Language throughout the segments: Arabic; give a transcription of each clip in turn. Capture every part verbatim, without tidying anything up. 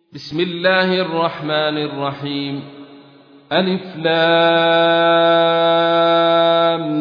بسم الله الرحمن الرحيم. ألف لام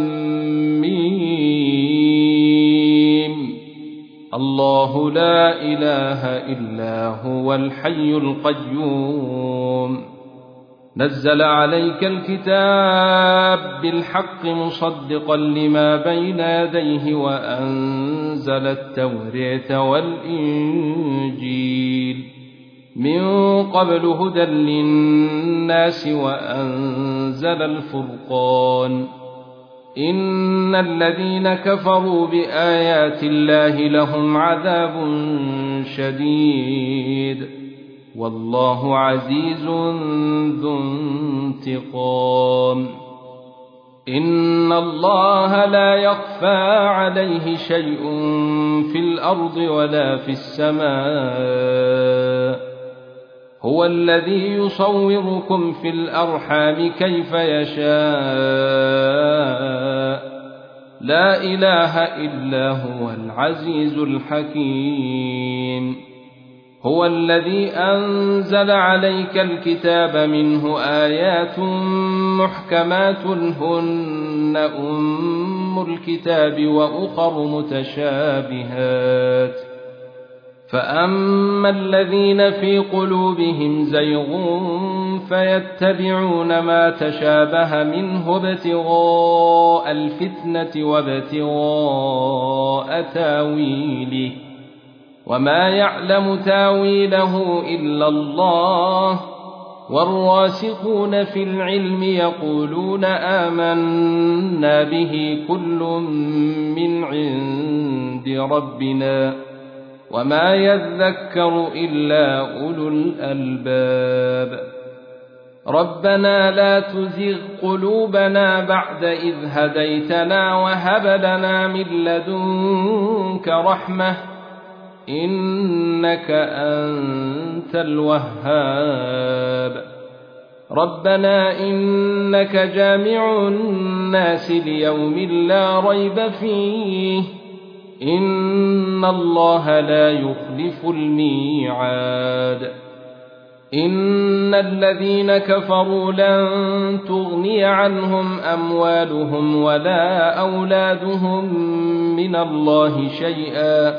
ميم. الله لا إله إلا هو الحي القيوم. نزل عليك الكتاب بالحق مصدقا لما بين يديه وأنزل التوراة والإنجيل من قبل هدى للناس وأنزل الفرقان. إن الذين كفروا بآيات الله لهم عذاب شديد والله عزيز ذو انتقام. إن الله لا يخفى عليه شيء في الأرض ولا في السماء. هو الذي يصوركم في الأرحام كيف يشاء. لا إله إلا هو العزيز الحكيم. هو الذي أنزل عليك الكتاب منه آيات محكمات هن أم الكتاب وأخر متشابهات. فأما الذين في قلوبهم زيغ فيتبعون ما تشابه منه ابتغاء الفتنة وابتغاء تاويله وما يعلم تاويله إلا الله. والراسخون في العلم يقولون آمنا به كل من عند ربنا وما يذكر إلا أولو الألباب. ربنا لا تزغ قلوبنا بعد إذ هديتنا وهب لنا من لدنك رحمة إنك أنت الوهاب. ربنا إنك جامع الناس ليوم لا ريب فيه إن الله لا يخلف الميعاد. إن الذين كفروا لن تغني عنهم أموالهم ولا أولادهم من الله شيئا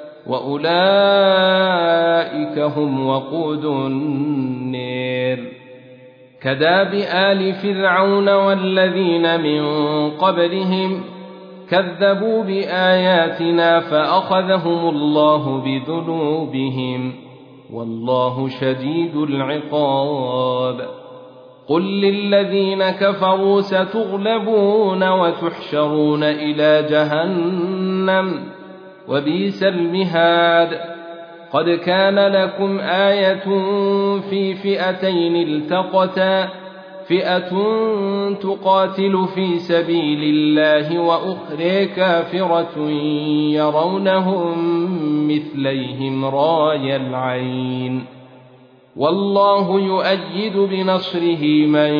وأولئك هم وقود النار. كداب آل فرعون والذين من قبلهم كذبوا بآياتنا فأخذهم الله بذنوبهم والله شديد العقاب. قل للذين كفروا ستغلبون وتحشرون إلى جهنم وبئس المهاد. قد كان لكم آية في فئتين التقتا فئة تقاتل في سبيل الله وأخرى كافرة يرونهم مثليهم راي العين والله يؤيد بنصره من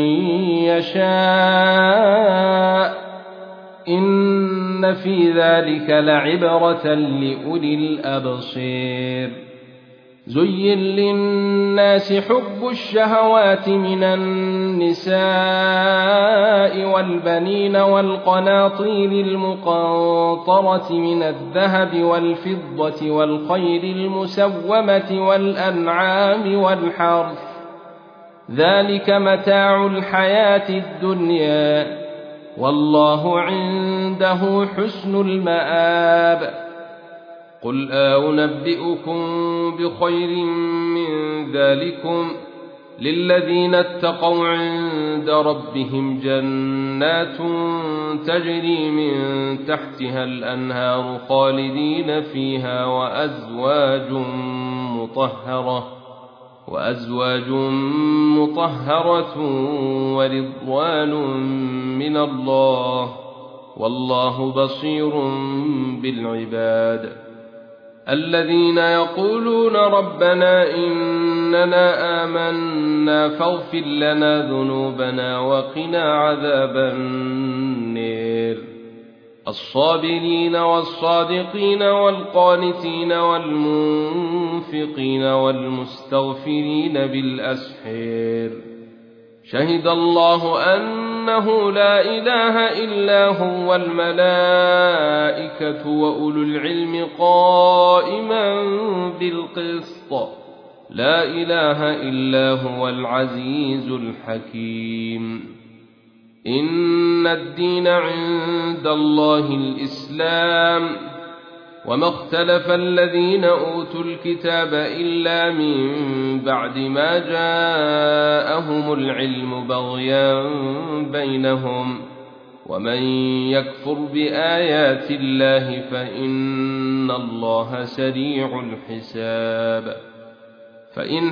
يشاء. إن في ذلك لعبرة لأولي الأبصير. زين للناس حب الشهوات من النساء والبنين والقناطير المقنطرة من الذهب والفضة والخيل المسومة والأنعام والحرث ذلك متاع الحياة الدنيا والله عنده حسن المآب. قل أنبئكم بخير من ذلكم للذين اتقوا عند ربهم جنات تجري من تحتها الأنهار خالدين فيها وأزواج مطهرة وأزواج مطهرة ورضوان من الله والله بصير بالعباد. الذين يقولون ربنا إننا آمنا فاغفر لنا ذنوبنا وقنا عذاب النار. الصابرين والصادقين والقانتين والمنفقين والمستغفرين بالأسحار شهد الله أنه لا إله إلا هو والملائكة وأولو العلم قائما بالقسط لا إله إلا هو العزيز الحكيم إن الدين عند الله الإسلام وما اختلف الذين أوتوا الكتاب إلا من بعد ما جاءهم العلم بغيا بينهم ومن يكفر بآيات الله فإن الله سريع الحساب فإن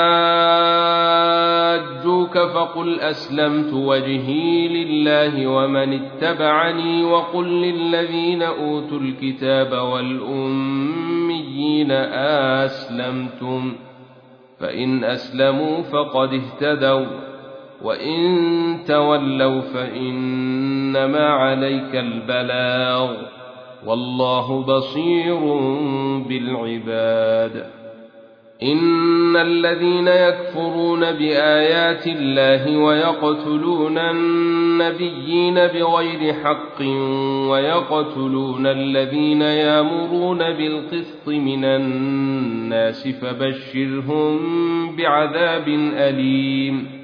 حاجوك فقل أسلمت وجهي لله ومن اتبعني وقل للذين أوتوا الكتاب والأميين أسلمتم فإن أسلموا فقد اهتدوا وإن تولوا فإنما عليك البلاغ والله بصير بالعباد إن الذين يكفرون بآيات الله ويقتلون النبيين بغير حق ويقتلون الذين يأمرون بالقسط من الناس فبشرهم بعذاب أليم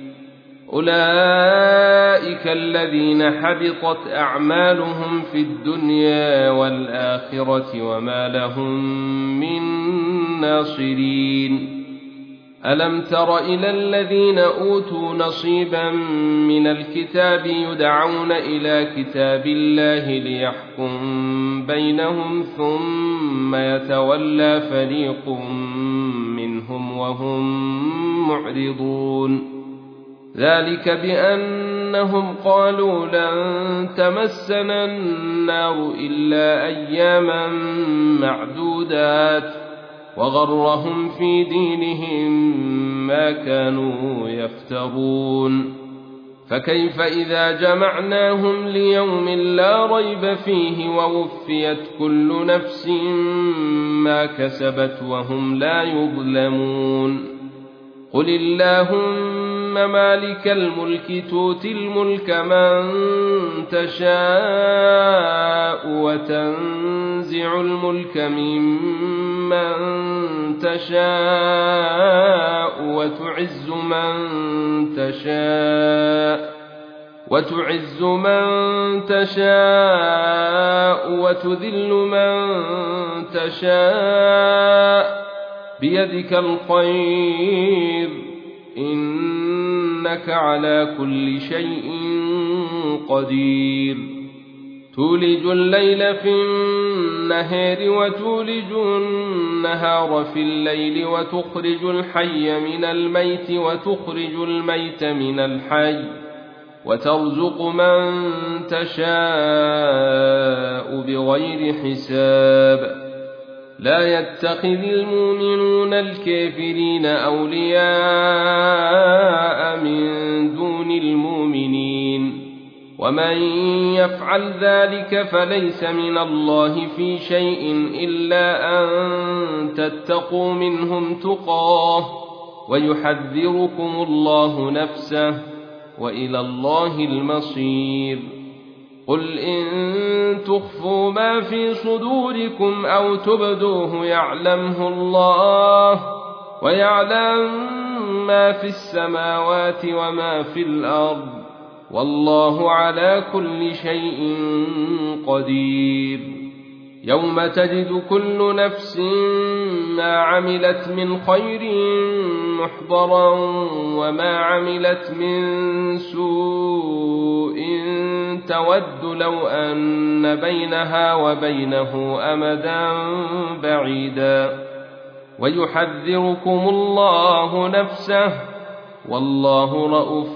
أولئك الذين حبطت أعمالهم في الدنيا والآخرة وما لهم من ناصرين ألم تر إلى الذين أوتوا نصيبا من الكتاب يدعون إلى كتاب الله ليحكم بينهم ثم يتولى فريق منهم وهم معرضون ذلك بأنهم قالوا لن تمسنا النار إلا أياما معدودات وغرهم في دينهم ما كانوا يفترون فكيف إذا جمعناهم ليوم لا ريب فيه ووفيت كل نفس ما كسبت وهم لا يظلمون قل اللهم مالك الملك تؤتي الملك من تشاء وتنزع الملك ممن تشاء وتعز من تشاء وتعز من تشاء وتذل من تشاء بيدك الخير إنك على كل شيء قدير تولج الليل في النهار وتولج النهار في الليل وتخرج الحي من الميت وتخرج الميت من الحي وترزق من تشاء بغير حساب لا يتخذ المؤمنون الكافرين أولياء من دون المؤمنين ومن يفعل ذلك فليس من الله في شيء إلا أن تتقوا منهم تقاه ويحذركم الله نفسه وإلى الله المصير قل إن تخفوا ما في صدوركم أو تبدوه يعلمه الله ويعلم ما في السماوات وما في الأرض والله على كل شيء قدير يوم تجد كل نفس ما عملت من خير محضرا وما عملت من سوء تود لو أن بينها وبينه أمدا بعيدا ويحذركم الله نفسه والله رءوف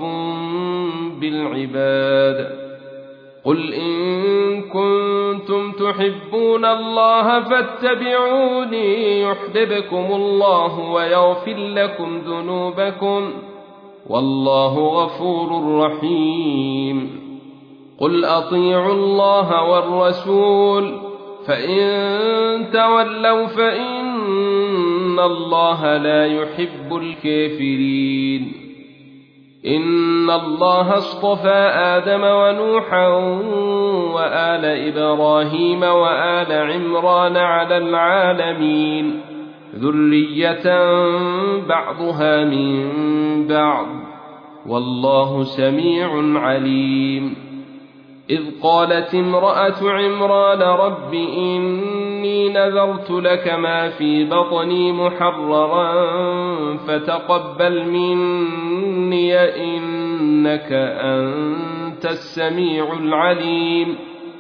بالعباد قل إن كنتم تحبون الله فاتبعوني يحببكم الله ويغفر لكم ذنوبكم والله غفور رحيم قل أطيعوا الله والرسول فإن تولوا فإن الله لا يحب الكافرين إن الله اصطفى آدم ونوحا وآل إبراهيم وآل عمران على العالمين ذرية بعضها من بعض والله سميع عليم إذ قالت امرأة عمران رب إني نذرت لك ما في بطني محررا فتقبل مني إنك أنت السميع العليم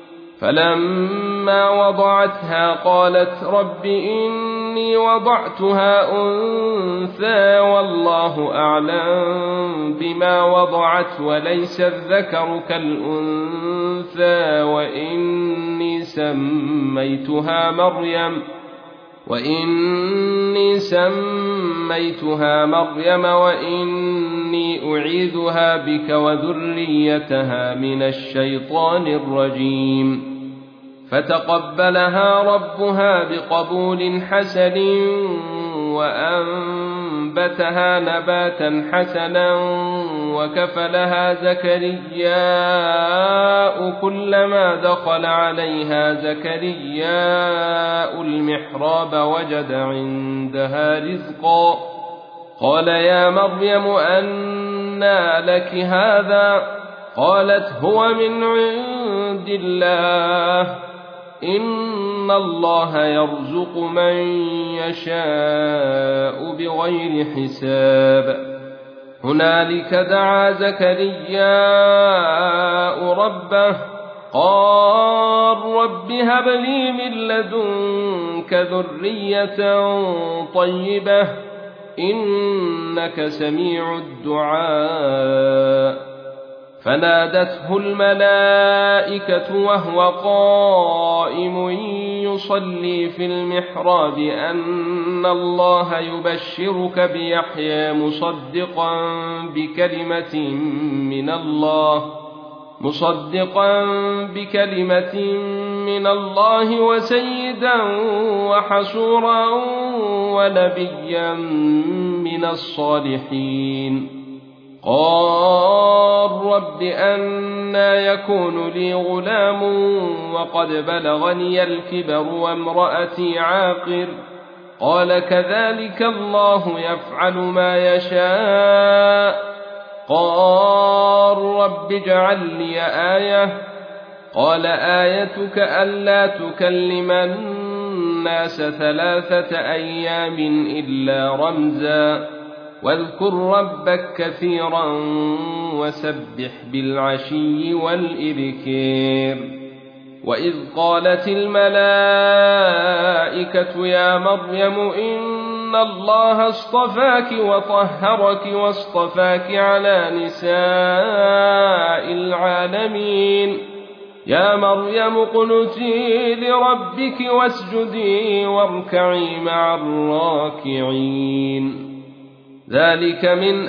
فلما وضعتها قالت رب إني وضعتها أنثى والله أعلم بما وضعت وليس الذكر كالأنثى وإني سميتها مريم وإني سميتها مريم وإني أعيذها بك وذريتها من الشيطان الرجيم فتقبلها ربها بقبول حسن وأنبتها نباتا حسنا وكفلها زكرياء كلما دخل عليها زكرياء المحراب وجد عندها رزقا قال يا مريم أنى لك هذا قالت هو من عند الله إن الله يرزق من يشاء بغير حساب هنالك دعا زكرياء ربه قال رب هب لي من لدنك ذرية طيبة إنك سميع الدعاء فنادته الملائكة وهو قائم يصلي في المحراب أن الله يبشرك بيحيى مصدقا بكلمة من الله مصدقا بكلمة من الله وسيدا وحصورا ونبيا من الصالحين قال رب أنى يكون لي غلام وقد بلغني الكبر وامرأتي عاقر قال كذلك الله يفعل ما يشاء قال رب اجعل لي آية قال آيتك ألا تكلم الناس ثلاثة أيام إلا رمزا واذكر ربك كثيرا وسبح بالعشي والإبكار وإذ قالت الملائكة يا مريم إن الله اصطفاك وطهرك واصطفاك على نساء العالمين يا مريم اقنتي لربك واسجدي واركعي مع الراكعين ذلك من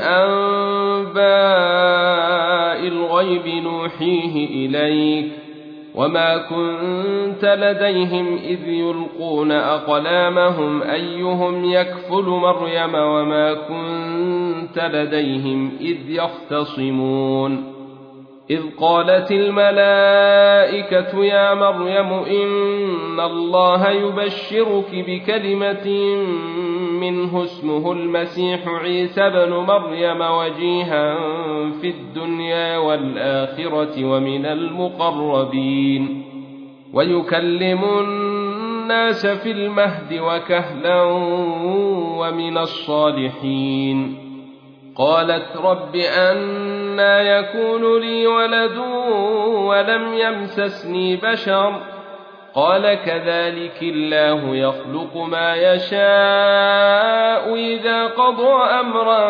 أنباء الغيب نوحيه إليك وما كنت لديهم إذ يلقون أقلامهم أيهم يكفل مريم وما كنت لديهم إذ يختصمون إذ قالت الملائكة يا مريم إن الله يبشرك بكلمة منه اسمه المسيح عيسى بن مريم وجيها في الدنيا والآخرة ومن المقربين ويكلم الناس في المهد وكهلا ومن الصالحين قالت رب أنى يكون لي ولد ولم يمسسني بشر قال كذلك الله يخلق ما يشاء إذا قضى أمرا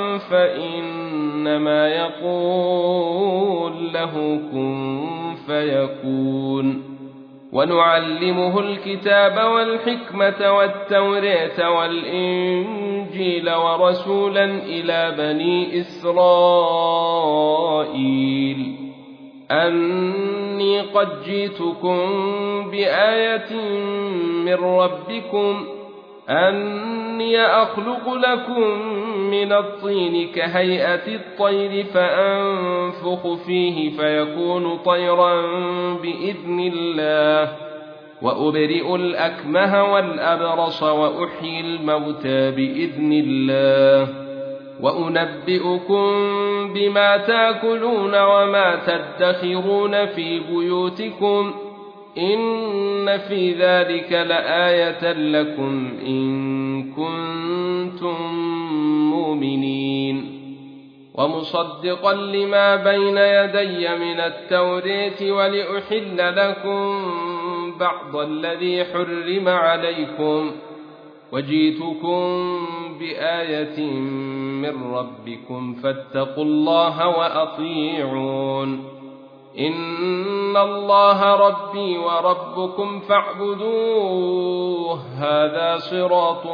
فإنما يقول له كن فيكون ونعلمه الكتاب والحكمة والتوراة والإنجيل ورسولا إلى بني إسرائيل أني قد جئتكم بآية من ربكم أني أخلق لكم من الطين كهيئة الطير فأنفخ فيه فيكون طيرا بإذن الله وأبرئ الأكمه والأبرص وأحيي الموتى بإذن الله وأنبئكم بما تأكلون وما تدخرون في بيوتكم إن في ذلك لآية لكم إن كنتم مؤمنين ومصدقا لما بين يدي من التوراة ولأحل لكم بعض الذي حرم عليكم وجئتكم بآية من ربكم فاتقوا الله وأطيعون إن الله ربي وربكم فاعبدوه هذا صراط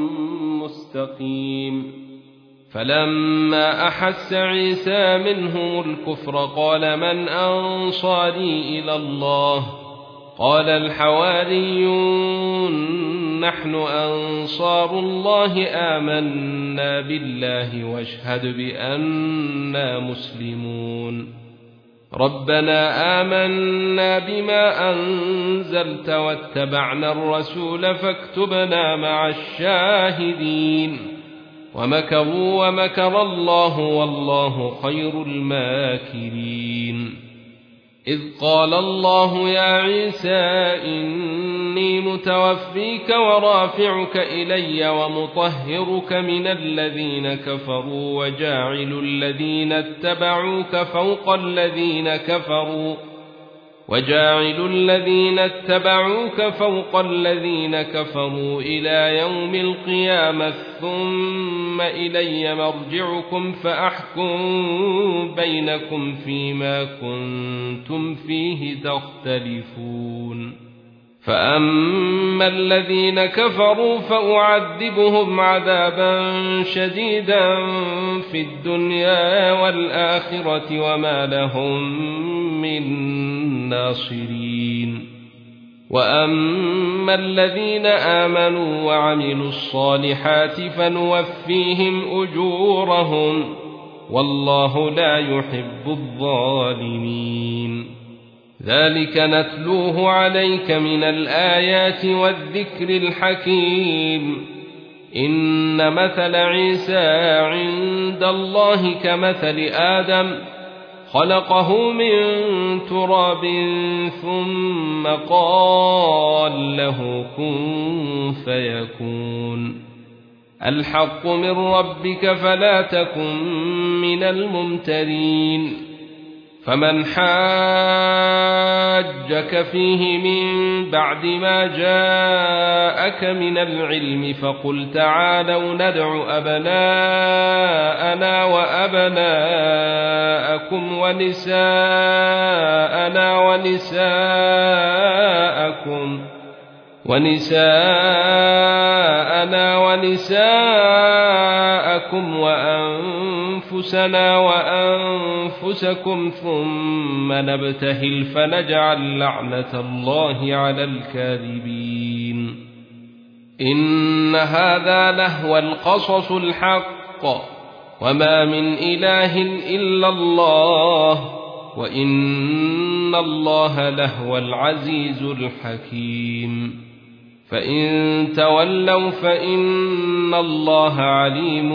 مستقيم فلما أحس عيسى منهم الكفر قال من أنصاري إلى الله قال الحواريون نحن أنصار الله آمنا بالله واشهد بأننا مسلمون ربنا آمنا بما أنزلت واتبعنا الرسول فاكتبنا مع الشاهدين ومكروا ومكر الله والله خير الماكرين إذ قال الله يا عيسى إني متوفيك ورافعك إلي ومطهرك من الذين كفروا وجاعل الذين اتبعوك فوق الذين كفروا وجاعل الذين اتبعوك فوق الذين كفروا إلى يوم القيامة ثم إلي مرجعكم فأحكم بينكم فيما كنتم فيه تختلفون فأما الذين كفروا فأعذبهم عذابا شديدا في الدنيا والآخرة وما لهم من ناصرين وأما الذين آمنوا وعملوا الصالحات فنوفيهم أجورهم والله لا يحب الظالمين ذلك نتلوه عليك من الآيات والذكر الحكيم إن مثل عيسى عند الله كمثل آدم خلقه من تراب ثم قال له كن فيكون الحق من ربك فلا تكن من الممترين فمن حاجك فيه من بعد ما جاءك من العلم فقل تعالوا ندع أبناءنا وأبناءكم ونساءنا ونساءكم ونساءنا ونساءكم وأنفسنا وأنفسكم ثم نبتهل فنجعل لعنة الله على الكاذبين إن هذا لهو القصص الحق وما من إله إلا الله وإن الله لهو العزيز الحكيم فإن تولوا فإن الله عليم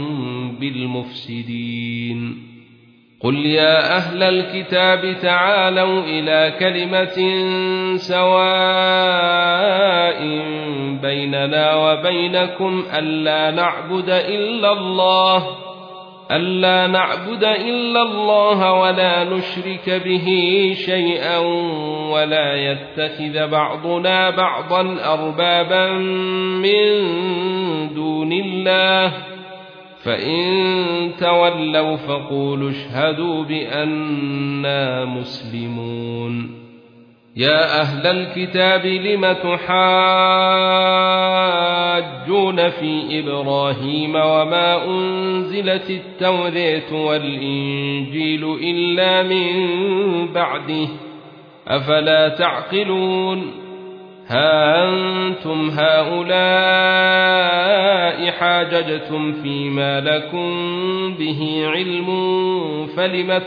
بالمفسدين قل يا أهل الكتاب تعالوا إلى كلمة سواء بيننا وبينكم ألا نعبد إلا الله ألا نعبد إلا الله ولا نشرك به شيئا ولا يتخذ بعضنا بعضا أربابا من دون الله فإن تولوا فقولوا اشهدوا بأننا مسلمون يا أهل الكتاب لم تحاجون في إبراهيم وما أنزلت التوراة والإنجيل إلا من بعده أفلا تعقلون ها أنتم هؤلاء حاججتم فيما لكم به علم فلم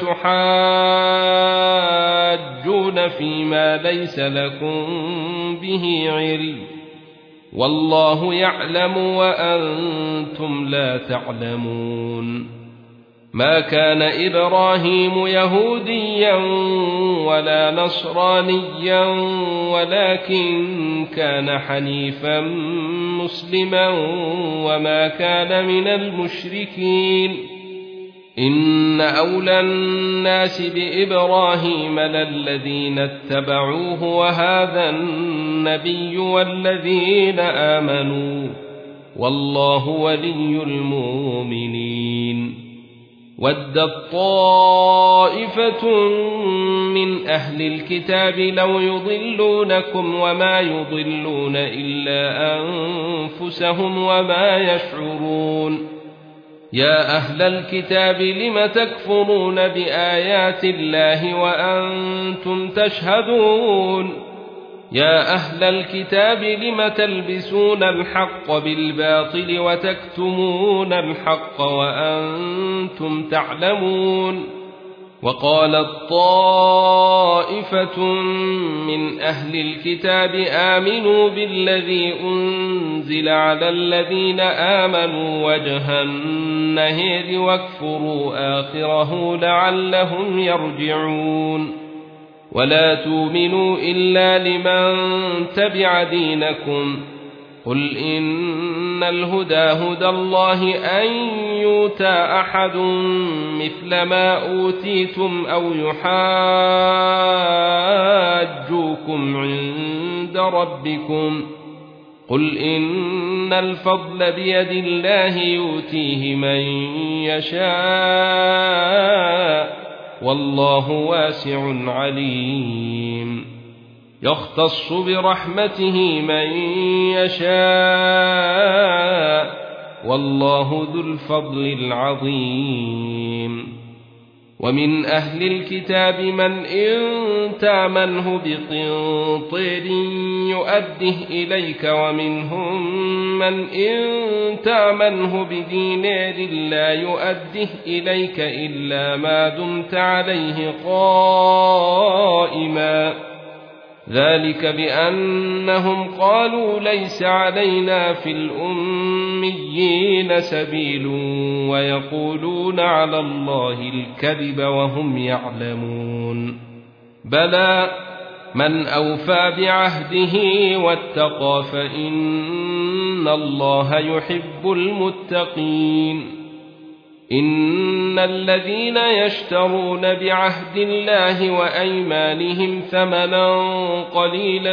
تحاجون فيما ليس لكم به علم والله يعلم وأنتم لا تعلمون ما كان إبراهيم يهوديا ولا نصرانيا ولكن كان حنيفا مسلما وما كان من المشركين إن أولى الناس بإبراهيم للذين اتبعوه وهذا النبي والذين آمنوا والله ولي المؤمنين ودت طائفة من أهل الكتاب لو يضلونكم وما يضلون إلا أنفسهم وما يشعرون يا أهل الكتاب لم تكفرون بآيات الله وأنتم تشهدون يا أهل الكتاب لم تلبسون الحق بالباطل وتكتمون الحق وأنتم تعلمون وقالت طائفة من أهل الكتاب آمنوا بالذي أنزل على الذين آمنوا وجه النهار واكفروا آخره لعلهم يرجعون ولا تؤمنوا إلا لمن تبع دينكم قل إن الهدى هدى الله أن يؤتى أحد مثل ما أوتيتم أو يحاجوكم عند ربكم قل إن الفضل بيد الله يؤتيه من يشاء والله واسع عليم يختص برحمته من يشاء والله ذو الفضل العظيم ومن أهل الكتاب من إن تامنه بقنطير يؤده إليك ومنهم من إن تامنه بدينار لا يؤده إليك إلا ما دمت عليه قائما ذلك بأنهم قالوا ليس علينا في الأميين سبيل ويقولون على الله الكذب وهم يعلمون بلى من أوفى بعهده واتقى فإن الله يحب المتقين إن الذين يشترون بعهد الله وأيمانهم ثمنا قليلا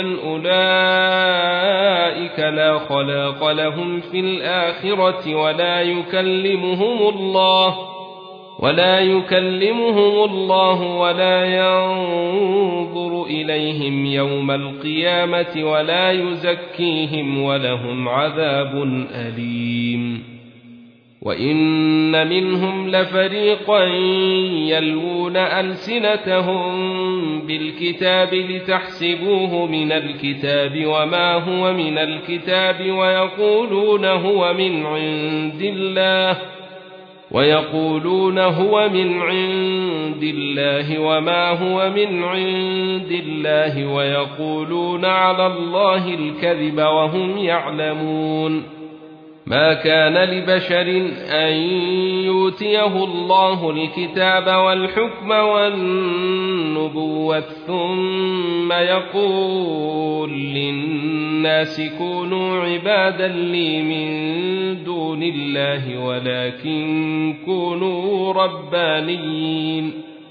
أولئك لا خلاق لهم في الآخرة ولا يكلمهم الله ولا يكلمهم الله ولا ينظر إليهم يوم القيامة ولا يزكيهم ولهم عذاب أليم وإن منهم لفريقا يلوون ألسنتهم بالكتاب لتحسبوه من الكتاب وما هو من الكتاب ويقولون هو من عند الله ويقولون هو من عند الله وما هو من عند الله ويقولون على الله الكذب وهم يعلمون ما كان لبشر أن يؤتيه الله الكتاب والحكم والنبوة ثم يقول للناس كونوا عبادا لي من دون الله ولكن كونوا ربانيين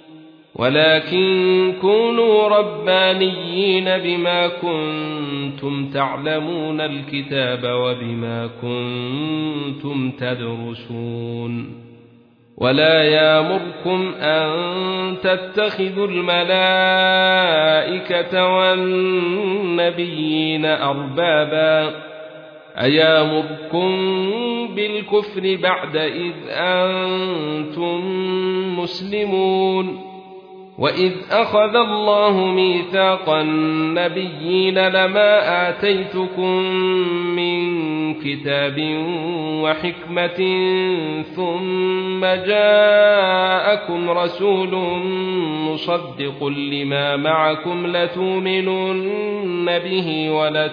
ولكن كونوا ربانيين بما كنتم تعلمون الكتاب وبما كنتم تدرسون ولا يامركم أن تتخذوا الملائكة والنبيين أربابا أيامركم بالكفر بعد إذ أنتم مسلمون وإذ أخذ الله ميثاق النبيين لما آتيتكم من كتاب وحكمة ثم جاءكم رسول مصدق لما معكم لتؤمنن به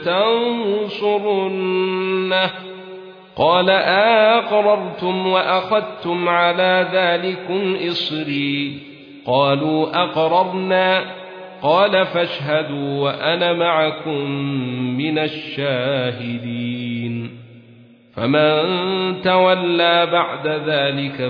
ولتنصرنه قال أقررتم وأخذتم على ذلكم إصري قالوا أقررنا قال فاشهدوا وأنا معكم من الشاهدين فمن تولى بعد ذلك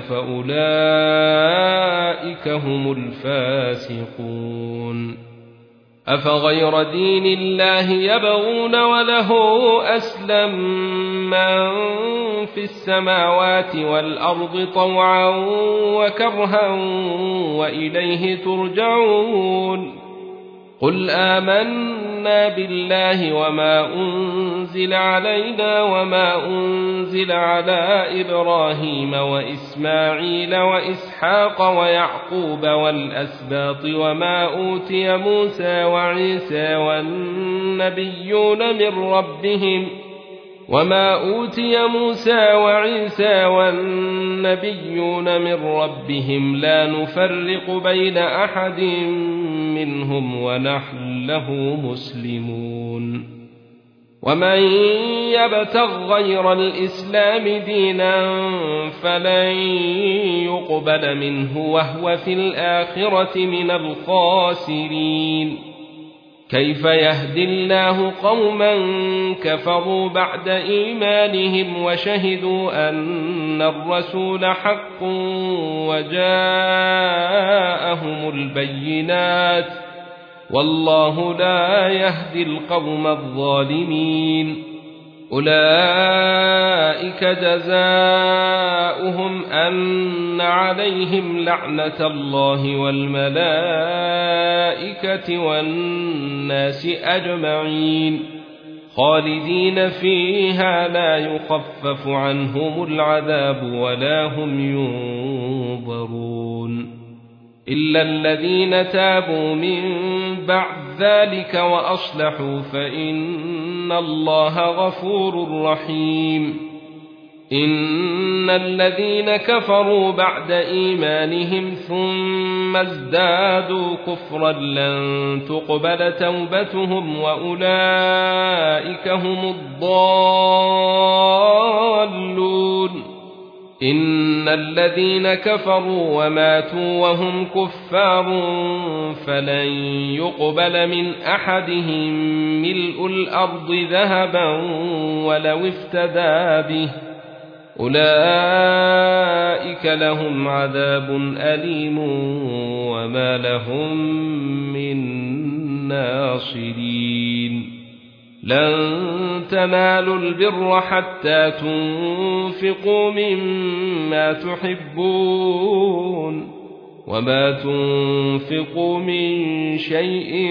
فأولئك هم الفاسقون أفغير دين الله يبغون وله أسلم من في السماوات والأرض طوعا وكرها وإليه ترجعون قل آمنا بالله وما أنزل علينا وما أنزل على إبراهيم وإسماعيل وإسحاق ويعقوب والأسباط وما أوتي موسى وعيسى والنبيون من ربهم وما أوتي موسى وعيسى والنبيون من ربهم لا نفرق بين أحد منهم ونحن له مسلمون ومن يبتغ غير الإسلام دينا فلن يقبل منه وهو في الآخرة من الخاسرين كيف يهدي الله قوما كفروا بعد إيمانهم وشهدوا أن الرسول حق وجاءهم البينات والله لا يهدي القوم الظالمين أولئك جزاؤهم أن عليهم لعنة الله والملائكة والناس أجمعين خالدين فيها لا يخفف عنهم العذاب ولا هم ينظرون إلا الذين تابوا من بعد ذلك وأصلحوا فإن الله غفور رحيم إن الذين كفروا بعد إيمانهم ثم ازدادوا كفرا لن تقبل توبتهم وأولئك هم الضالون إن الذين كفروا وماتوا وهم كفار فلن يقبل من أحدهم ملء الأرض ذهبا ولو افتدى به أولئك لهم عذاب أليم وما لهم من ناصرين لن تنالوا البر حتى تنفقوا مما تحبون وما تنفقوا من شيء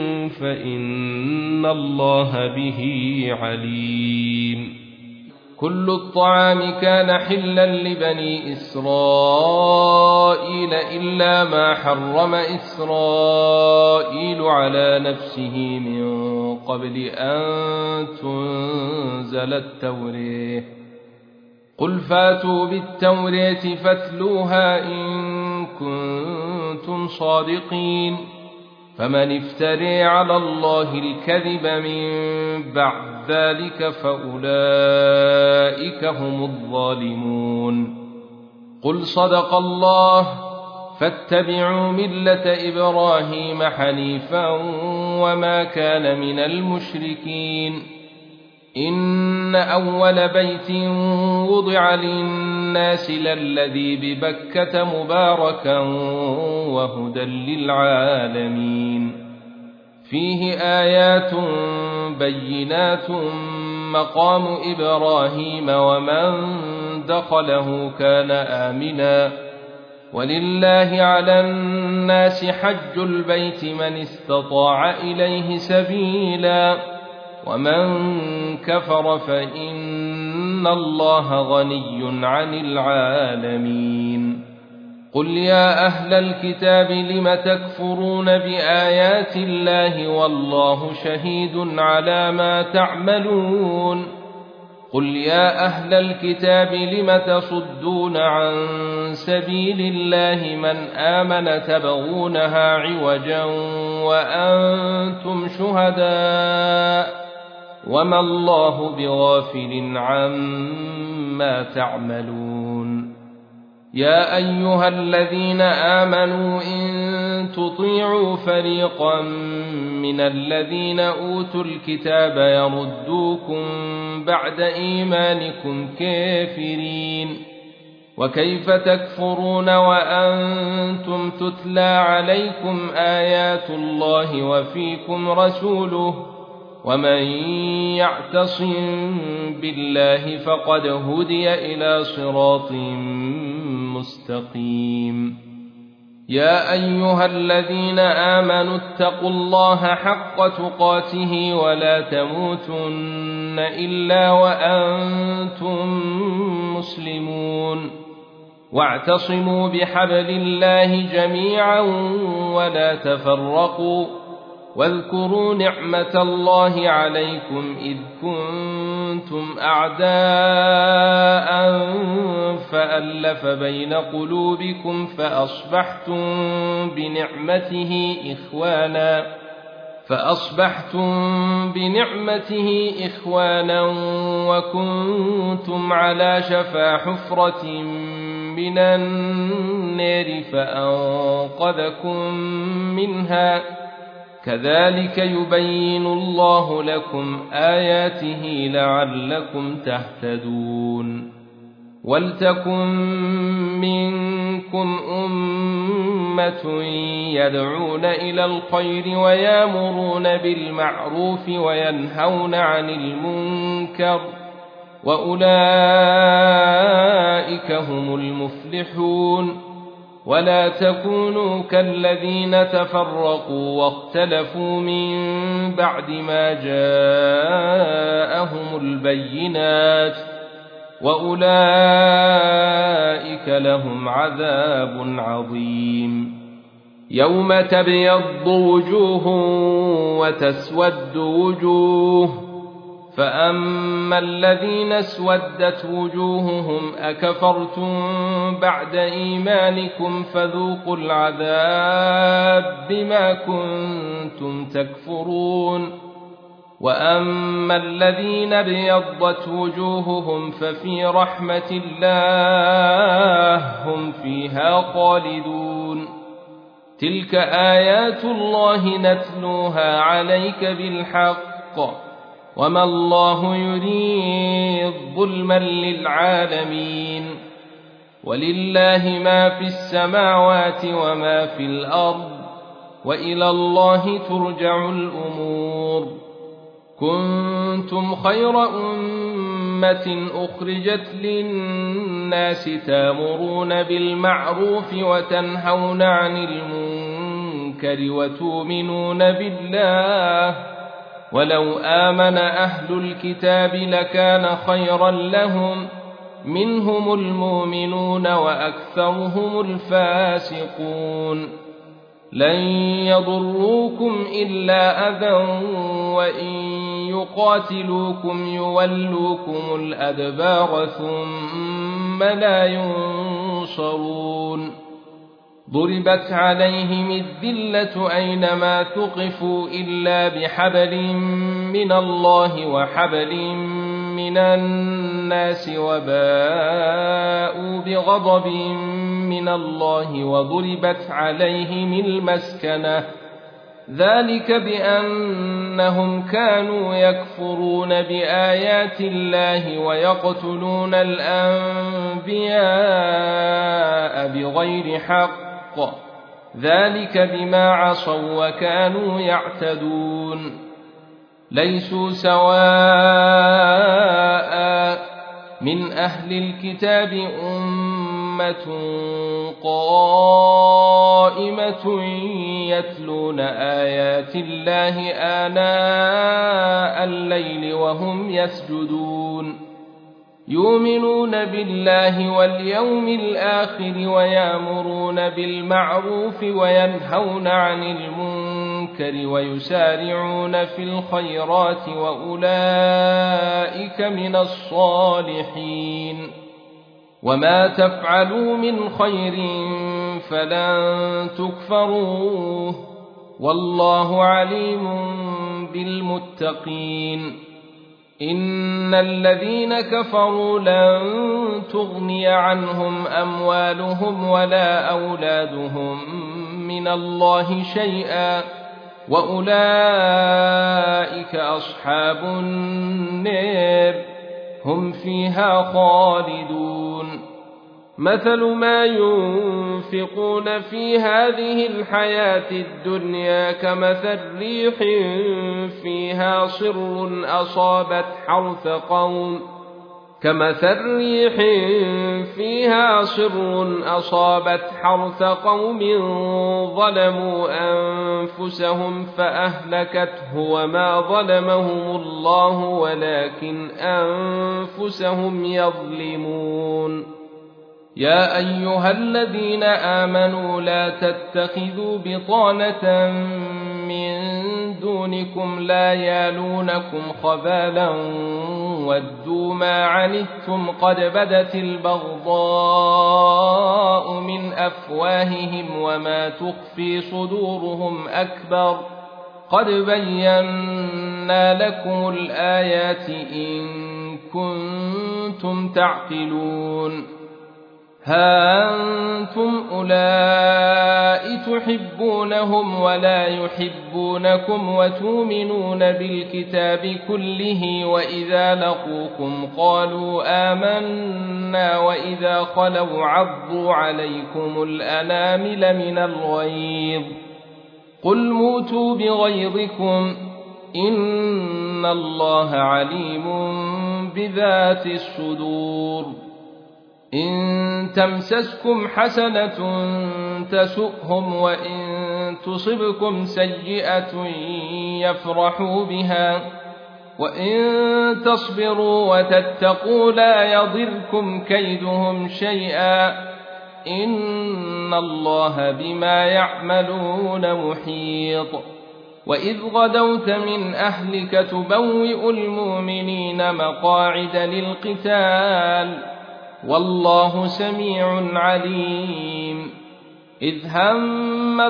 فإن الله به عليم كل الطعام كان حلا لبني إسرائيل إلا ما حرم إسرائيل على نفسه من قبل أن تنزل التوراة قل فاتوا بالتوراة فاتلوها إن كنتم صادقين فمن افتري على الله الكذب من بعد ذلك فأولئك هم الظالمون قل صدق الله فاتبعوا ملة إبراهيم حنيفا وما كان من المشركين إن أول بيت وضع للناس للذي ببكة مباركا وهدى للعالمين فيه آيات بينات مقام إبراهيم ومن دخله كان آمنا ولله على الناس حج البيت من استطاع إليه سبيلا ومن كفر فإن الله غني عن العالمين قل يا أهل الكتاب لم تكفرون بآيات الله والله شهيد على ما تعملون قل يا أهل الكتاب لم تصدون عن سبيل الله من آمن تبغونها عوجا وأنتم شهداء وما الله بغافل عما تعملون يا أيها الذين آمنوا إن تطيعوا فريقا من الذين أوتوا الكتاب يردوكم بعد إيمانكم كافرين وكيف تكفرون وأنتم تتلى عليكم آيات الله وفيكم رسوله ومن يعتصم بالله فقد هدي إلى صراط مستقيم يا أيها الذين آمنوا اتقوا الله حق تقاته ولا تموتن إلا وأنتم مسلمون واعتصموا بحبل الله جميعا ولا تفرقوا واذكروا نعمة الله عليكم إذ كنتم أعداء فألف بين قلوبكم فأصبحتم بنعمته إخوانا فأصبحتم بنعمته إخوانا وكنتم على شفا حفرة من النار فأنقذكم منها كذلك يبين الله لكم آياته لعلكم تهتدون ولتكن منكم أمة يدعون إلى الخير ويامرون بالمعروف وينهون عن المنكر وأولئك هم المفلحون ولا تكونوا كالذين تفرقوا واختلفوا من بعد ما جاءهم البينات وأولئك لهم عذاب عظيم يوم تبيض وجوه وتسود وجوه فأما الذين اسودت وجوههم أكفرتم بعد إيمانكم فذوقوا العذاب بما كنتم تكفرون وأما الذين ابيضت وجوههم ففي رحمة الله هم فيها خالدون تلك آيات الله نتلوها عليك بالحق وما الله يريد ظلما للعالمين ولله ما في السماوات وما في الأرض وإلى الله ترجع الأمور كنتم خير أمة أخرجت للناس تامرون بالمعروف وتنهون عن المنكر وتؤمنون بالله ولو آمن أهل الكتاب لكان خيرا لهم منهم المؤمنون وأكثرهم الفاسقون لن يضروكم إلا أذى وإن يقاتلوكم يولوكم الأدبار ثم لا ينصرون ضربت عليهم الذلة أينما ثقفوا إلا بحبل من الله وحبل من الناس وباءوا بغضب من الله وضربت عليهم المسكنة ذلك بأنهم كانوا يكفرون بآيات الله ويقتلون الأنبياء بغير حق ذلك بما عصوا وكانوا يعتدون ليسوا سواء من أهل الكتاب أمة أمة قائمة يتلون آيات الله آناء الليل وهم يسجدون يؤمنون بالله واليوم الآخر ويأمرون بالمعروف وينهون عن المنكر ويسارعون في الخيرات وأولئك من الصالحين وما تفعلوا من خير فلن تكفروه والله عليم بالمتقين إن الذين كفروا لن تغني عنهم أموالهم ولا أولادهم من الله شيئا وأولئك أصحاب النار هم فيها خالدون مثل ما ينفقون في هذه الحياة الدنيا كمثل ريح فيها صر أصابت حرث قوم كمثل ريح فيها صر أصابت حرث قوم ظلموا أنفسهم فأهلكته وما ظلمهم الله ولكن أنفسهم يظلمون يا أيها الذين آمنوا لا تتخذوا بطانة من دونكم لا يالونكم خبالا ودوا ما عنتم قد بدت البغضاء من أفواههم وما تخفي صدورهم أكبر قد بينا لكم الآيات إن كنتم تعقلون ها أنتم أولئك تحبونهم ولا يحبونكم وتؤمنون بالكتاب كله وإذا لقوكم قالوا آمنا وإذا خلوا عضوا عليكم الأنامل من الغيظ قل موتوا بغيظكم إن الله عليم بذات الصدور إن تمسسكم حسنة تسؤهم وإن تصبكم سيئة يفرحوا بها وإن تصبروا وتتقوا لا يضركم كيدهم شيئا إن الله بما يعملون محيط وإذ غدوت من أهلك تبوئ المؤمنين مقاعد للقتال والله سميع عليم إذ هم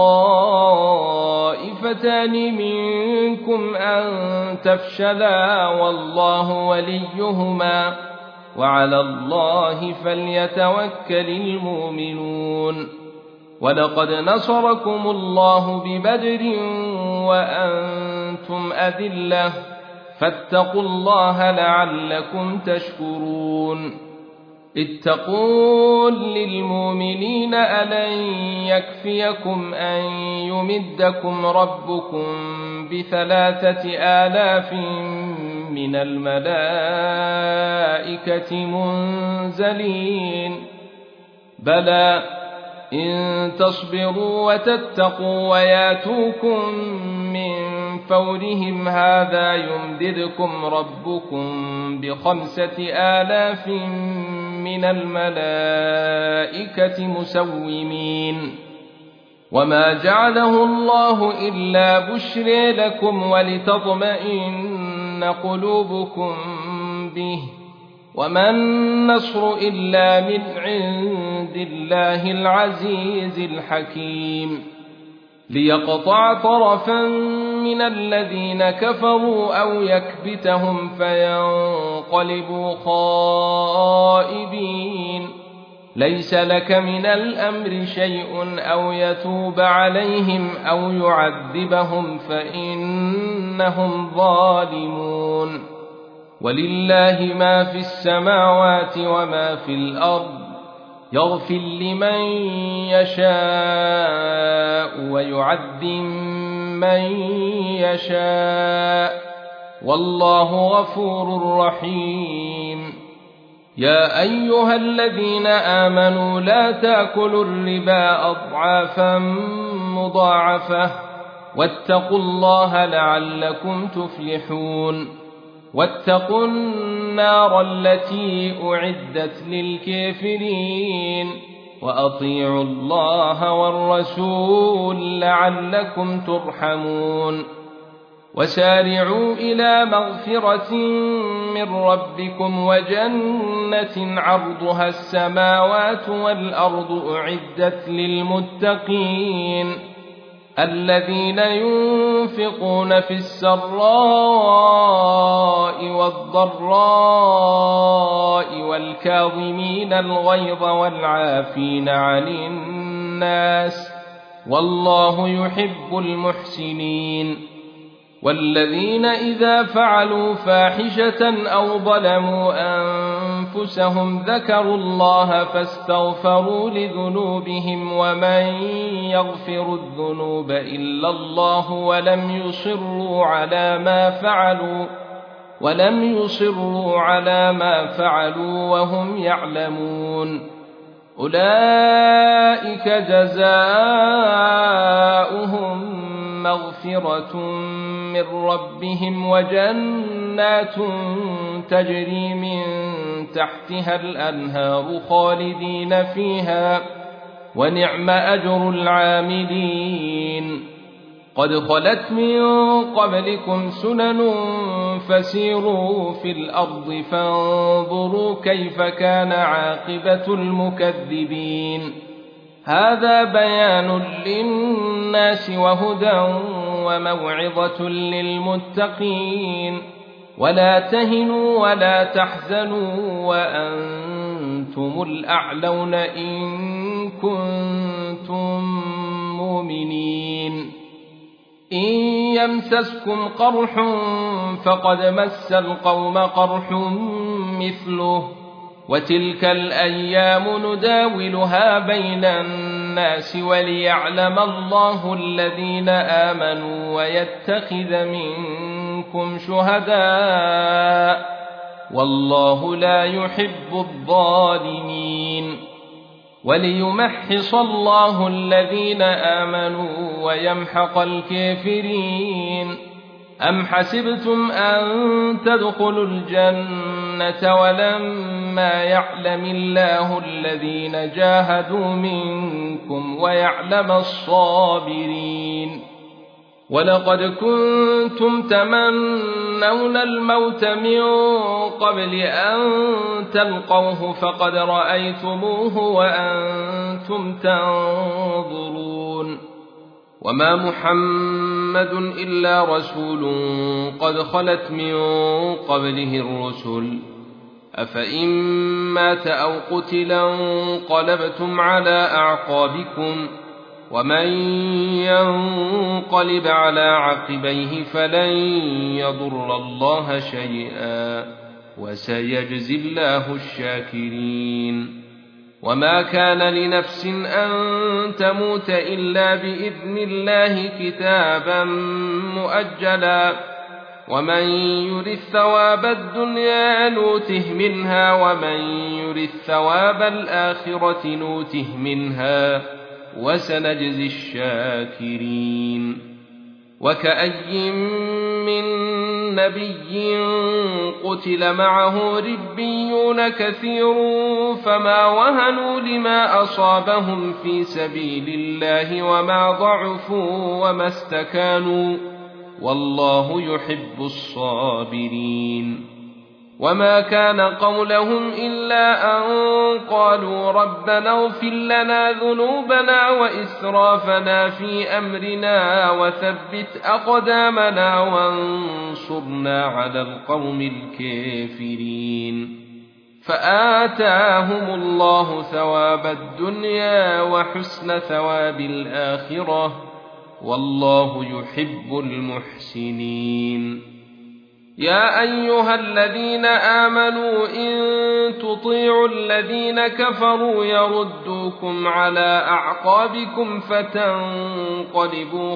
الطائفتان منكم أن تفشلا والله وليهما وعلى الله فليتوكل المؤمنون ولقد نصركم الله ببدر وأنتم أذلة فاتقوا الله لعلكم تشكرون إذ تقول للمؤمنين ألن يكفيكم أن يمدكم ربكم بثلاثة آلاف من الملائكة منزلين بلى إن تصبروا وتتقوا وياتوكم من فورهم هذا يمددكم ربكم بخمسة آلاف من الملائكة مسومين وما جعله الله إلا بشرى لكم ولتطمئن قلوبكم به وما النصر إلا من عند الله العزيز الحكيم ليقطع طرفا من الذين كفروا أو يكبتهم فينقلبوا خائبين ليس لك من الأمر شيء أو يتوب عليهم أو يعذبهم فإنهم ظالمون ولله ما في السماوات وما في الأرض يغفر لمن يشاء ويعذب من يشاء والله غفور رحيم يا أيها الذين آمنوا لا تأكلوا الربا أضعافا مضاعفة واتقوا الله لعلكم تفلحون واتقوا النار التي أعدت للكافرين وأطيعوا الله والرسول لعلكم ترحمون وسارعوا إلى مغفرة من ربكم وجنة عرضها السماوات والأرض أعدت للمتقين الذين ينفقون في السراء والضراء والكاظمين الغيظ والعافين عن الناس والله يحب المحسنين والذين إذا فعلوا فاحشة أو ظلموا أنفسهم ذكروا الله فاستغفروا لذنوبهم ومن يغفر الذنوب إلا الله ولم يصروا على ما فعلوا ولم يصروا على ما فعلوا وهم يعلمون أولئك جزاؤهم مغفرة من ربهم وجنات تجري من تحتها الأنهار خالدين فيها ونعم أجر العاملين قد خلت من قبلكم سنن فسيروا في الأرض فانظروا كيف كان عاقبة المكذبين هذا بيان للناس وهدى وموعظة للمتقين ولا تهنوا ولا تحزنوا وأنتم الأعلون إن كنتم مؤمنين إن يمسسكم قرح فقد مس القوم قرح مثله وتلك الأيام نداولها بين الناس وليعلم الله الذين آمنوا ويتخذ منكم شهداء والله لا يحب الظالمين وليمحص الله الذين آمنوا ويمحق الكافرين أم حسبتم أن تدخلوا الجنة ولما يعلم الله الذين جاهدوا منكم ويعلم الصابرين ولقد كنتم تمنون الموت من قبل أن تلقوه فقد رأيتموه وأنتم تنظرون وما محمد إلا رسول قد خلت من قبله الرسل أفإن مات أو قتلا انقلبتم على أعقابكم ومن ينقلب على عقبيه فلن يضر الله شيئا وسيجزي الله الشاكرين وما كان لنفس أن تموت إلا بإذن الله كتابا مؤجلا ومن يرد ثواب الدنيا نوته منها ومن يرد ثواب الآخرة نوته منها وسنجزي الشاكرين وكأي من نبي قتل معه ربيون كثير فما وهنوا لما أصابهم في سبيل الله وما ضعفوا وما استكانوا والله يحب الصابرين وما كان قولهم إلا أن قالوا ربنا اغفر لنا ذنوبنا وإسرافنا في أمرنا وثبت أقدامنا وانصرنا على القوم الكافرين فآتاهم الله ثواب الدنيا وحسن ثواب الآخرة والله يحب المحسنين يا أيها الذين آمنوا إن تطيعوا الذين كفروا يردوكم على أعقابكم فتنقلبوا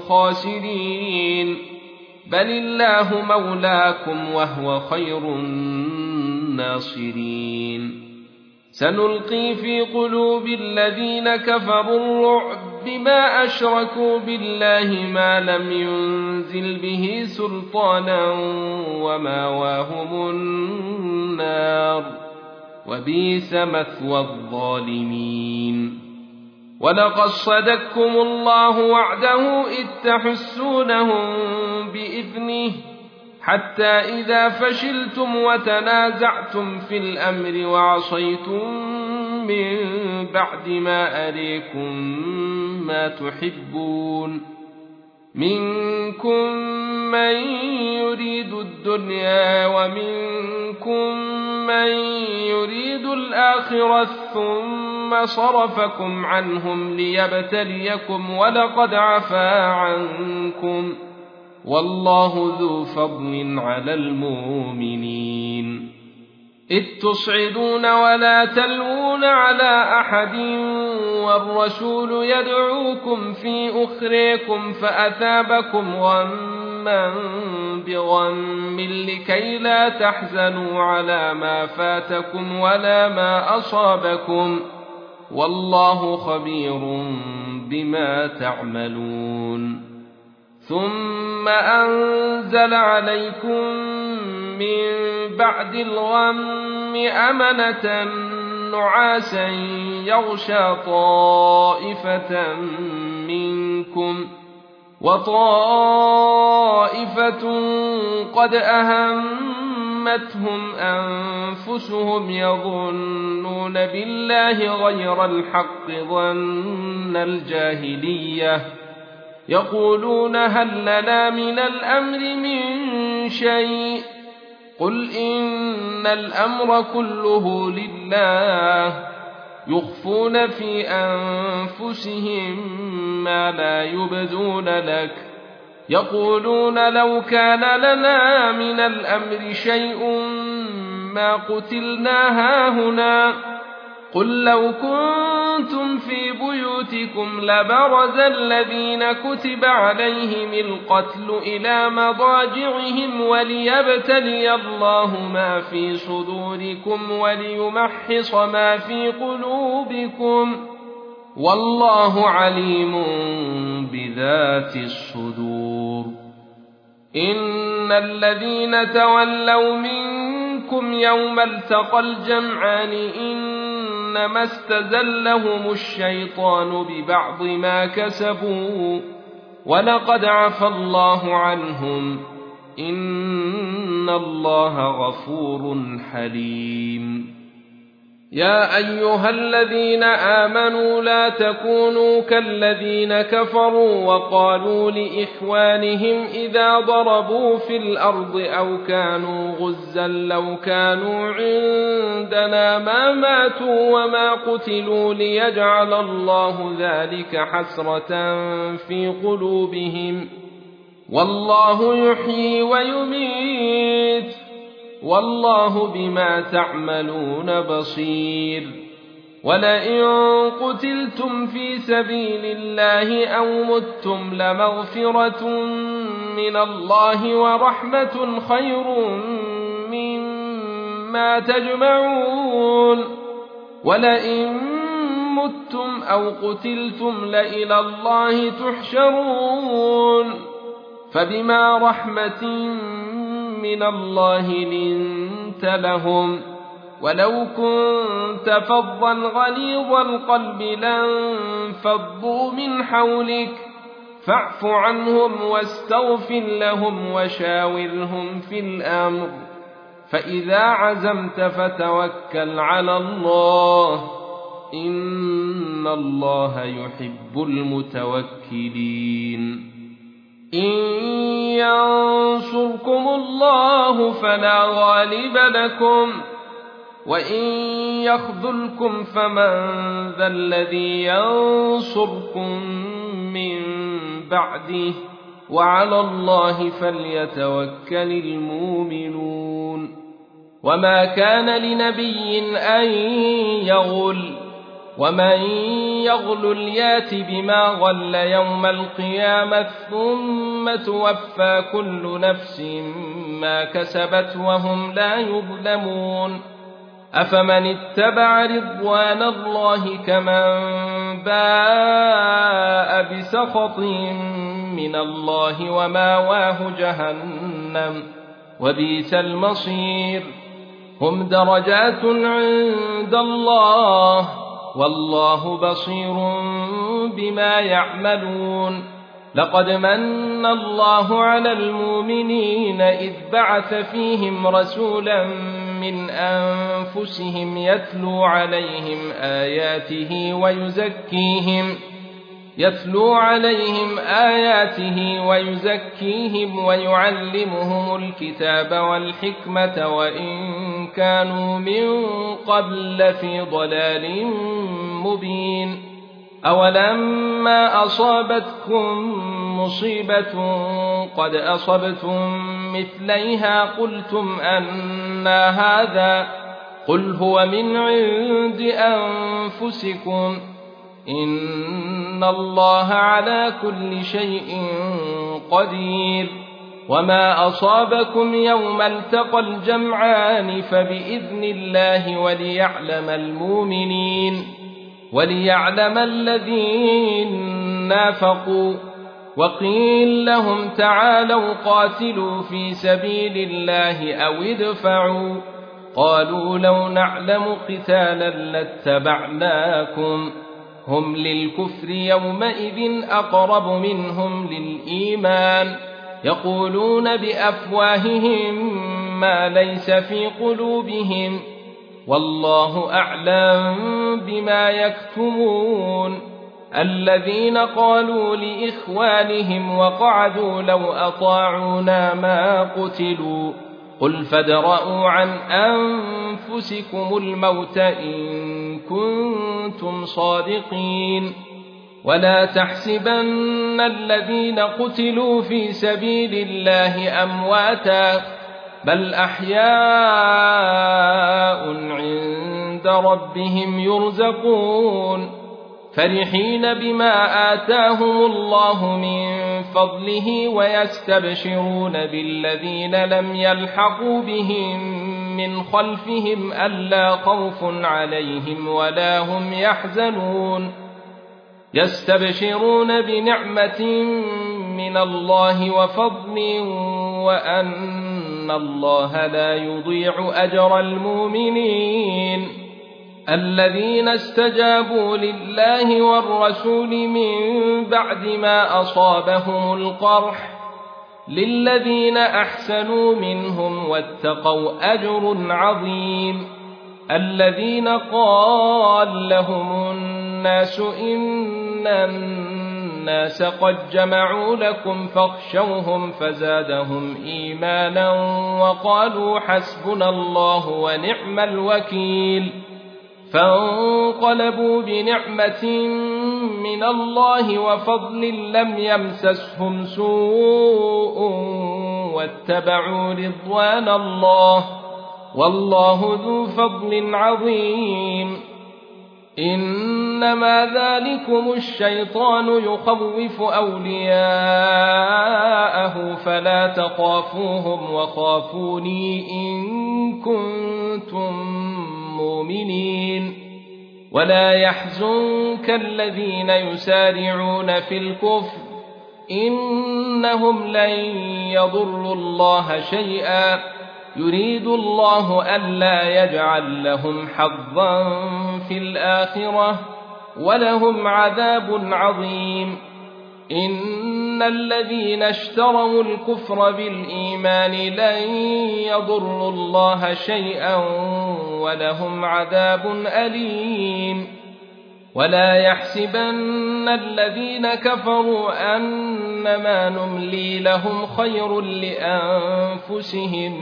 خاسرين بل الله مولاكم وهو خير ناصرين سنلقي في قلوب الذين كفروا الرعب بما أشركوا بالله ما لم ينزل به سلطانا وماواهم النار وبئس مثوى الظالمين ولقد صدقكم الله وعده إذ تحسونهم بإذنه حتى إذا فشلتم وتنازعتم في الأمر وعصيتم من بعد ما أريكم ما تحبون منكم من يريد الدنيا ومنكم من يريد الآخرة ثم صرفكم عنهم ليبتليكم ولقد عفا عنكم والله ذو فضل على المؤمنين إذ تصعدون ولا تلوون على أحد والرسول يدعوكم في أخريكم فأثابكم غما بغم لكي لا تحزنوا على ما فاتكم ولا ما أصابكم والله خبير بما تعملون ثم أنزل عليكم من بعد الغم أمنة نعاسا يغشى طائفة منكم وطائفة قد أهمتهم أنفسهم يظنون بالله غير الحق ظن الجاهلية يقولون هل لنا من الأمر من شيء قل إن الأمر كله لله يخفون في أنفسهم ما لا يبدون لك يقولون لو كان لنا من الأمر شيء ما قتلنا هاهنا قل لو كنتم في بيوتكم لبرز الذين كتب عليهم القتل إلى مضاجعهم وليبتلي الله ما في صدوركم وليمحص ما في قلوبكم والله عليم بذات الصدور إن الذين تولوا منكم يوم التقى الجمعان إنما استزلهم الشيطان ببعض ما كسبوا ولقد عفى الله عنهم إن الله غفور حليم يا أيها الذين آمنوا لا تكونوا كالذين كفروا وقالوا لإخوانهم إذا ضربوا في الأرض أو كانوا غزا لو كانوا عندنا ما ماتوا وما قتلوا ليجعل الله ذلك حسرة في قلوبهم والله يحيي ويميت والله بما تعملون بصير ولئن قتلتم في سبيل الله أو متم لمغفرة من الله ورحمة خير مما تجمعون ولئن متم أو قتلتم لإلى الله تحشرون فبما رحمة من الله لنت لهم ولو كنت فظا غليظ القلب لانفضوا من حولك فاعف عنهم واستغفر لهم وشاورهم في الأمر فإذا عزمت فتوكل على الله إن الله يحب المتوكلين إن ينصركم الله فلا غالب لكم وإن يخذلكم فمن ذا الذي ينصركم من بعده وعلى الله فليتوكل المؤمنون وما كان لنبي أن يغل ومن يغلل يات بما غل يوم القيامة ثم توفى كل نفس ما كسبت وهم لا يظلمون أفمن اتبع رضوان الله كمن باء بسخط من الله وماواه جهنم وبئس المصير هم درجات عند الله والله بصير بما يعملون لقد من الله على المؤمنين إذ بعث فيهم رسولا من أنفسهم يتلو عليهم آياته ويزكيهم يتلو عليهم آياته ويزكيهم ويعلمهم الكتاب والحكمة وإن كانوا من قبل لفي ضلال مبين أولما أصابتكم مصيبة قد أصبتم مثليها قلتم أنى هذا قل هو من عند أنفسكم إن الله على كل شيء قدير وما أصابكم يوم التقى الجمعان فبإذن الله وليعلم المؤمنين وليعلم الذين نافقوا وقيل لهم تعالوا قاتلوا في سبيل الله أو ادفعوا قالوا لو نعلم قتالا لاتبعناكم هم للكفر يومئذ أقرب منهم للإيمان يقولون بأفواههم ما ليس في قلوبهم والله أعلم بما يكتمون الذين قالوا لإخوانهم وقعدوا لو أطاعونا ما قتلوا قل فادرءوا عن أنفسكم الموت إن كنتم صادقين ولا تحسبن الذين قتلوا في سبيل الله أمواتا بل أحياء عند ربهم يرزقون فرحين بما آتاهم الله من فضله ويستبشرون بالذين لم يلحقوا بهم من خلفهم ألا خوف عليهم ولا هم يحزنون يستبشرون بنعمة من الله وفضل وأن الله لا يضيع أجر المؤمنين الذين استجابوا لله والرسول من بعد ما أصابهم القرح للذين أحسنوا منهم واتقوا أجر عظيم الذين قال لهم الناس إن الناس قد جمعوا لكم فاخشوهم فزادهم إيمانا وقالوا حسبنا الله ونعم الوكيل فانقلبوا بنعمة من الله وفضل لم يمسسهم سوء واتبعوا رضوان الله والله ذو فضل عظيم إنما ذلكم الشيطان يخوف أولياءه فلا تخافوهم وخافوني إن كنتم مؤمنين ولا يحزنك الذين يسارعون في الكفر إنهم لن يضروا الله شيئا يريد الله ألا يجعل لهم حظا في الآخرة ولهم عذاب عظيم إن الذين اشتروا الكفر بالإيمان لن يضروا الله شيئا ولهم عذاب أليم ولا يحسبن الذين كفروا أنما نملي لهم خير لأنفسهم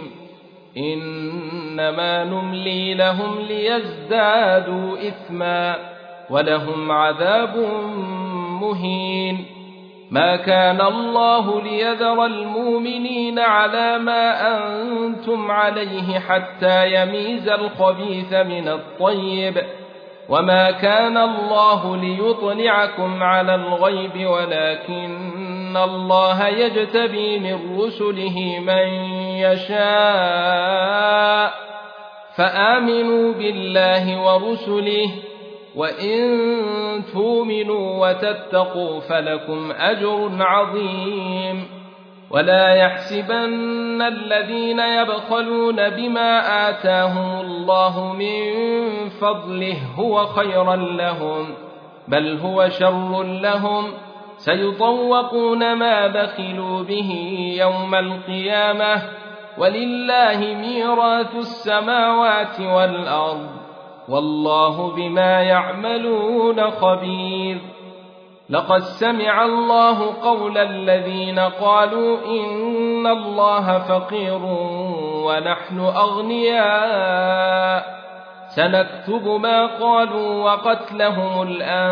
إنما نملي لهم ليزدادوا إثما ولهم عذاب مهين ما كان الله ليذر المؤمنين على ما أنتم عليه حتى يميز الخبيث من الطيب وما كان الله ليطلعكم على الغيب ولكن الله يجتبي من رسله من يشاء فآمنوا بالله ورسله وإن تؤمنوا وتتقوا فلكم أجر عظيم ولا يحسبن الذين يبخلون بما آتاهم الله من فضله هو خيرا لهم بل هو شر لهم سيطوقون ما بخلوا به يوم القيامة ولله ميراث السماوات والأرض والله بما يعملون خبير لقد سمع الله قول الذين قالوا إن الله فقير ونحن أغنياء سنكتب ما قالوا وقتلهم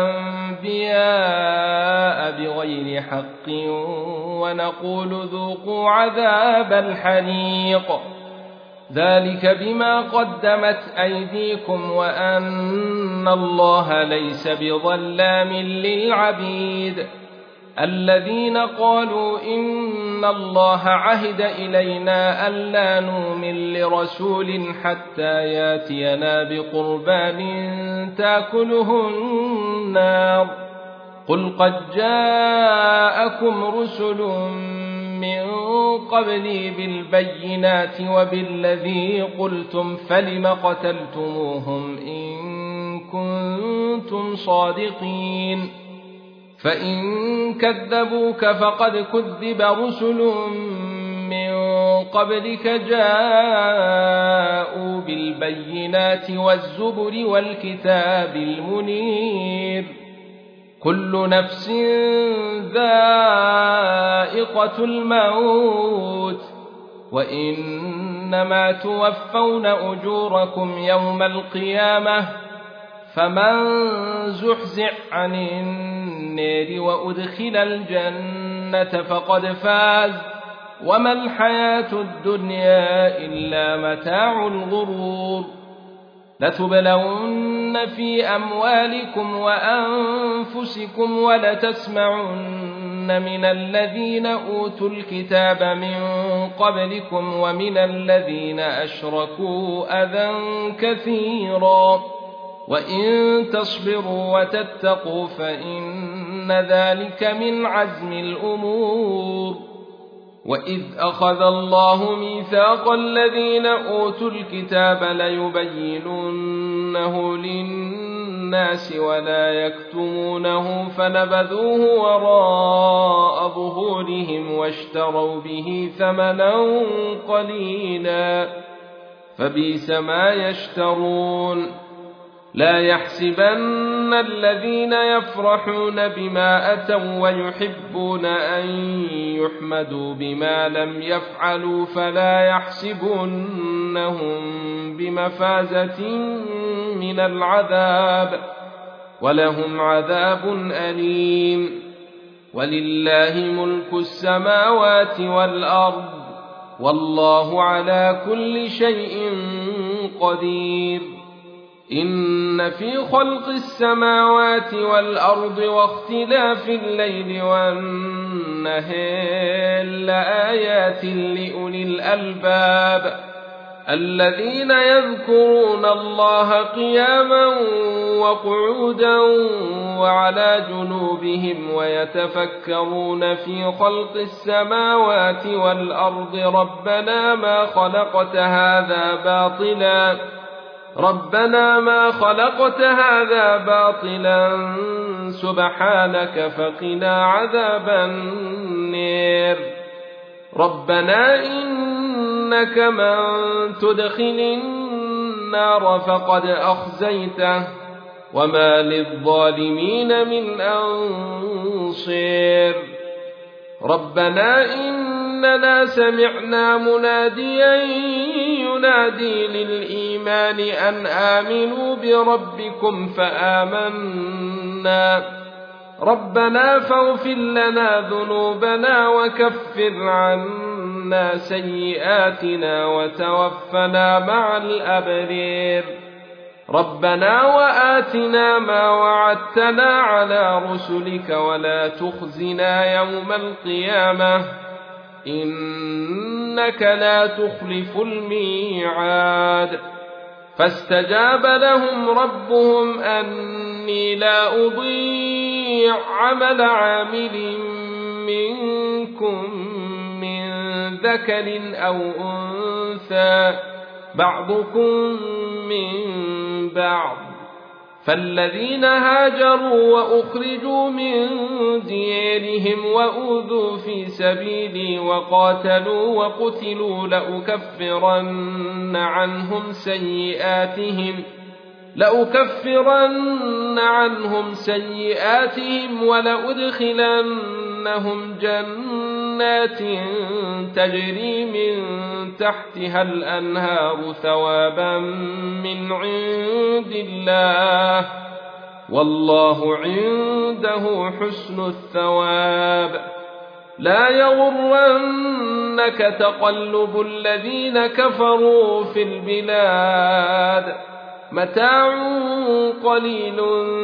الأنبياء بغير حق ونقول ذوقوا عذاب الحريق ذلك بما قدمت أيديكم وأن الله ليس بظلام للعبيد الذين قالوا إن الله عهد إلينا ألا نؤمن لرسول حتى ياتينا بقربان تاكله النار قل قد جاءكم رسل من قبلي بالبينات وبالذي قلتم فلم قتلتموهم إن كنتم صادقين فإن كذبوك فقد كذب رسل من قبلك جاءوا بالبينات والزبر والكتاب المنير كل نفس ذائقة الموت وإنما توفون أجوركم يوم القيامة فمن زحزح عن النار وأدخل الجنة فقد فاز وما الحياة الدنيا إلا متاع الغرور لتبلون في أموالكم وأنفسكم ولتسمعن من الذين أوتوا الكتاب من قبلكم ومن الذين أشركوا أذى كثيرا وإن تصبروا وتتقوا فإن ذلك من عزم الأمور وإذ أخذ الله ميثاق الذين أوتوا الكتاب ليبيننه للناس ولا يكتمونه فنبذوه وراء ظهورهم واشتروا به ثمنا قليلا فبئس ما يشترون لا يحسبن الذين يفرحون بما أتوا ويحبون أن يحمدوا بما لم يفعلوا فلا يحسبنهم بمفازة من العذاب ولهم عذاب أليم ولله ملك السماوات والأرض والله على كل شيء قدير إن في خلق السماوات والأرض واختلاف الليل والنهار لآيات لأولي الألباب الذين يذكرون الله قياما وقعودا وعلى جنوبهم ويتفكرون في خلق السماوات والأرض ربنا ما خلقت هذا باطلا ربنا ما خلقت هذا باطلا سبحانك فقنا عذاب النار ربنا إنك من تدخل النار فقد أخزيته وما للظالمين من أنصير ربنا إننا سمعنا مناديا ينادي للإيمان أن آمنوا بربكم فآمنا ربنا فاغفر لنا ذنوبنا وكفر عنا سيئاتنا وتوفنا مع الأبرار ربنا وآتنا ما وعدتنا على رسلك ولا تخزنا يوم القيامة إنك لا تخلف الميعاد فاستجاب لهم ربهم أني لا أضيع عمل عامل منكم من ذكر أو أنثى بعضكم من بعض فالذين هاجروا وأخرجوا من ديارهم وأوذوا في سبيلي وقاتلوا وقتلوا لأكفرن عنهم سيئاتهم لأكفرن عنهم سيئاتهم ولأدخلنهم جنات تجري من تحتها الأنهار ثوابا من عند الله والله عنده حسن الثواب لا يغرنك تقلب الذين كفروا في البلاد متاع قليل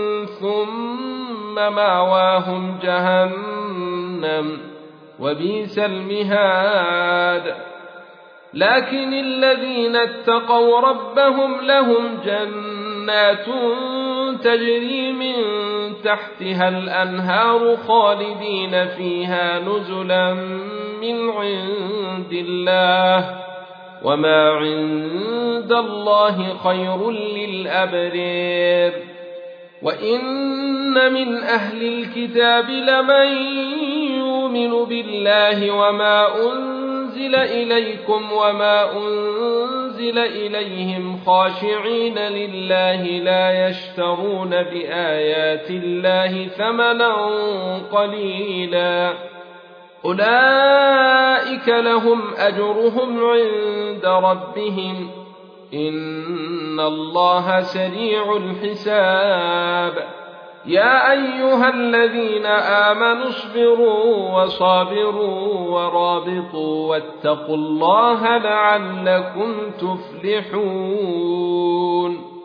ثم ماواهم جهنم وبئس المهاد لكن الذين اتقوا ربهم لهم جنات تجري من تحتها الأنهار خالدين فيها نزلا من عند الله وما عند الله خير للأبرار وإن من أهل الكتاب لمن يؤمن بالله وما أنزل إليكم وما أنزل إليهم خاشعين لله لا يشترون بآيات الله ثمنا قليلا أولئك لهم أجرهم عند ربهم إن الله سريع الحساب يا أيها الذين آمنوا اصبروا وصابروا ورابطوا واتقوا الله لعلكم تفلحون